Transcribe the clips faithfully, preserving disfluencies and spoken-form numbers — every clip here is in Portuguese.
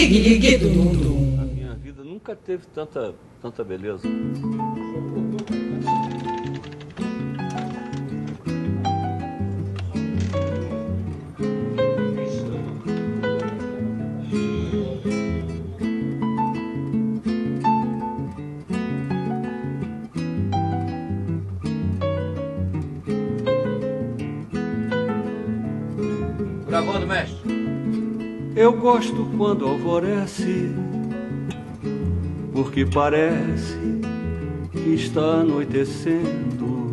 A minha vida nunca teve tanta, tanta beleza. Gravando, mestre. Eu gosto quando alvorece, porque parece que está anoitecendo.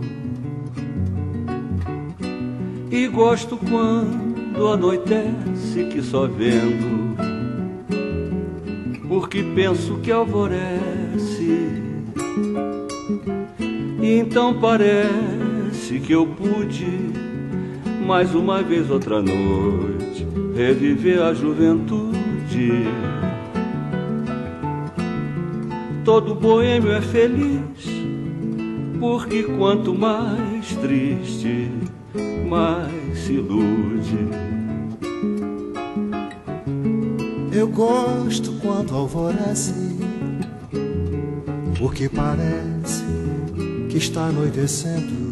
E gosto quando anoitece, que só vendo, porque penso que alvorece. E então parece que eu pude, mais uma vez outra noite, reviver a juventude. Todo boêmio é feliz, porque quanto mais triste, mais se ilude. Eu gosto quando alvorece, porque parece que está anoitecendo.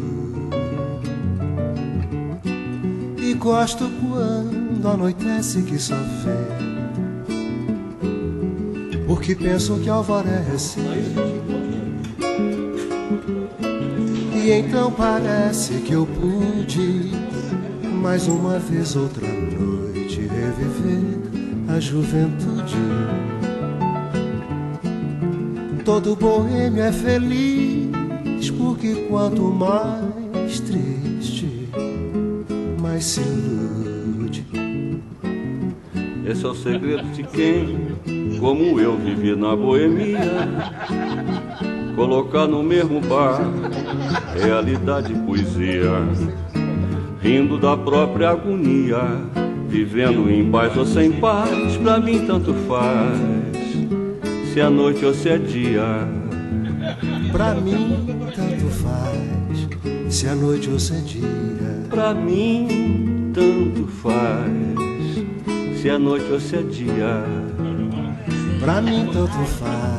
E gosto quando anoitece, que só vê, porque penso que alvorece. E então parece que eu pude, mais uma vez outra noite, reviver a juventude. Todo boêmio é feliz, porque quanto mais triste, mais se ilude. Esse é o segredo de quem, como eu, vivi na boemia. Colocar no mesmo bar realidade e poesia, rindo da própria agonia, vivendo em paz ou sem paz, pra mim tanto faz, se é noite ou se é dia. Pra mim tanto faz, se é noite ou se é dia. Pra mim tanto faz, se é noite ou se é dia. Pra mim tanto faz.